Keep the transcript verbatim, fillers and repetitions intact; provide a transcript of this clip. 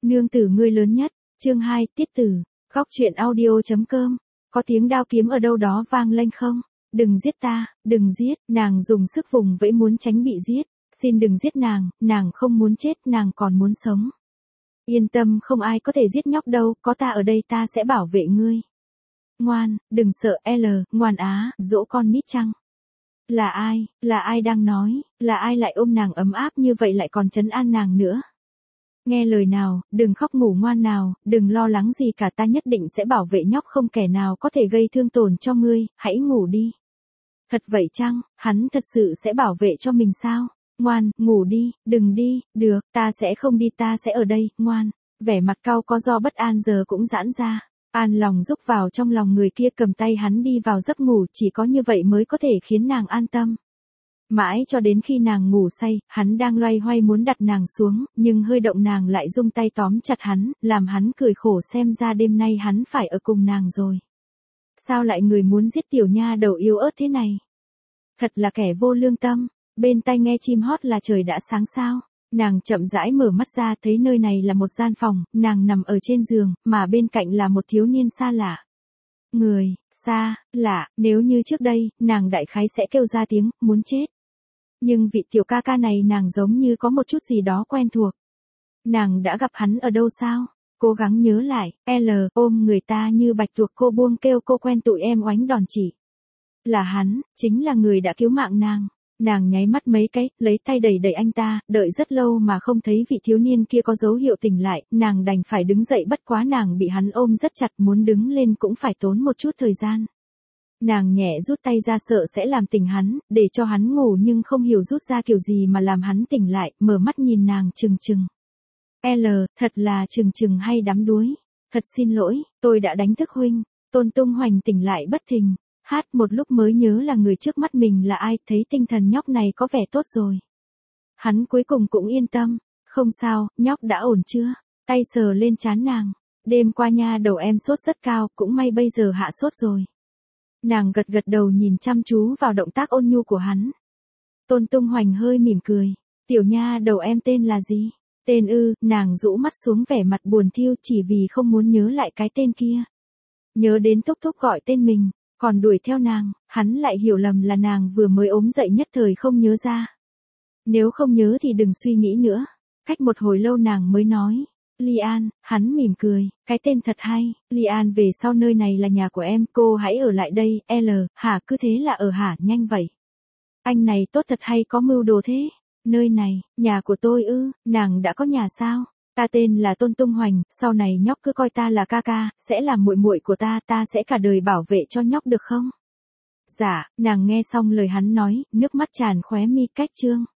Nương tử ngươi lớn nhất, chương hai, tiết tử, góc truyện audio.com, có tiếng đao kiếm ở đâu đó vang lên không? Đừng giết ta, đừng giết, nàng dùng sức vùng vẫy muốn tránh bị giết, xin đừng giết nàng, nàng không muốn chết, nàng còn muốn sống. Yên tâm, không ai có thể giết nhóc đâu, có ta ở đây ta sẽ bảo vệ ngươi. Ngoan, đừng sợ L, ngoan á, dỗ con nít chăng? Là ai, là ai đang nói, là ai lại ôm nàng ấm áp như vậy lại còn trấn an nàng nữa? Nghe lời nào, đừng khóc ngủ ngoan nào, đừng lo lắng gì cả, ta nhất định sẽ bảo vệ nhóc, không kẻ nào có thể gây thương tổn cho ngươi, hãy ngủ đi. Thật vậy chăng, hắn thật sự sẽ bảo vệ cho mình sao? Ngoan, ngủ đi, đừng đi, được, ta sẽ không đi, ta sẽ ở đây, ngoan. Vẻ mặt cau có do bất an giờ cũng giãn ra. An lòng rúc vào trong lòng người kia, cầm tay hắn đi vào giấc ngủ, chỉ có như vậy mới có thể khiến nàng an tâm. Mãi cho đến khi nàng ngủ say, hắn đang loay hoay muốn đặt nàng xuống, nhưng hơi động nàng lại dung tay tóm chặt hắn, làm hắn cười khổ, xem ra đêm nay hắn phải ở cùng nàng rồi. Sao lại người muốn giết tiểu nha đầu yếu ớt thế này? Thật là kẻ vô lương tâm. Bên tai nghe chim hót là trời đã sáng sao. Nàng chậm rãi mở mắt ra, thấy nơi này là một gian phòng, nàng nằm ở trên giường, mà bên cạnh là một thiếu niên xa lạ. Người, xa, lạ, nếu như trước đây, nàng đại khái sẽ kêu ra tiếng, muốn chết. Nhưng vị tiểu ca ca này nàng giống như có một chút gì đó quen thuộc. Nàng đã gặp hắn ở đâu sao? Cố gắng nhớ lại, L, ôm người ta như bạch tuộc, cô buông kêu, cô quen tụi em oánh đòn chỉ. Là hắn, chính là người đã cứu mạng nàng. Nàng nháy mắt mấy cái, lấy tay đẩy đẩy anh ta, đợi rất lâu mà không thấy vị thiếu niên kia có dấu hiệu tỉnh lại, nàng đành phải đứng dậy, bất quá nàng bị hắn ôm rất chặt, muốn đứng lên cũng phải tốn một chút thời gian. Nàng nhẹ rút tay ra, sợ sẽ làm tỉnh hắn, để cho hắn ngủ, nhưng không hiểu rút ra kiểu gì mà làm hắn tỉnh lại, mở mắt nhìn nàng trừng trừng. L, thật là trừng trừng hay đắm đuối. Thật xin lỗi, tôi đã đánh thức huynh. Tôn Tung Hoành tỉnh lại bất thình. Hát một lúc mới nhớ là người trước mắt mình là ai, thấy tinh thần nhóc này có vẻ tốt rồi. Hắn cuối cùng cũng yên tâm. Không sao, nhóc đã ổn chưa? Tay sờ lên trán nàng. Đêm qua nha đầu em sốt rất cao, cũng may bây giờ hạ sốt rồi. Nàng gật gật đầu, nhìn chăm chú vào động tác ôn nhu của hắn. Tôn Tung Hoành hơi mỉm cười. Tiểu nha đầu em tên là gì? Tên ư? Nàng rũ mắt xuống, vẻ mặt buồn thiu, chỉ vì không muốn nhớ lại cái tên kia. Nhớ đến thúc thúc gọi tên mình, còn đuổi theo nàng, hắn lại hiểu lầm là nàng vừa mới ốm dậy nhất thời không nhớ ra. Nếu không nhớ thì đừng suy nghĩ nữa. Cách một hồi lâu nàng mới nói. Lian, hắn mỉm cười, cái tên thật hay. Lian, về sau nơi này là nhà của em, cô hãy ở lại đây. L, hả, cứ thế là ở hả, nhanh vậy. Anh này tốt thật hay có mưu đồ thế. Nơi này, nhà của tôi ư? Nàng đã có nhà sao? Ta tên là Tôn Tung Hoành, sau này nhóc cứ coi ta là ca ca, sẽ là muội muội của ta, ta sẽ cả đời bảo vệ cho nhóc được không? Dạ, nàng nghe xong lời hắn nói, nước mắt tràn khóe mi, cách chương.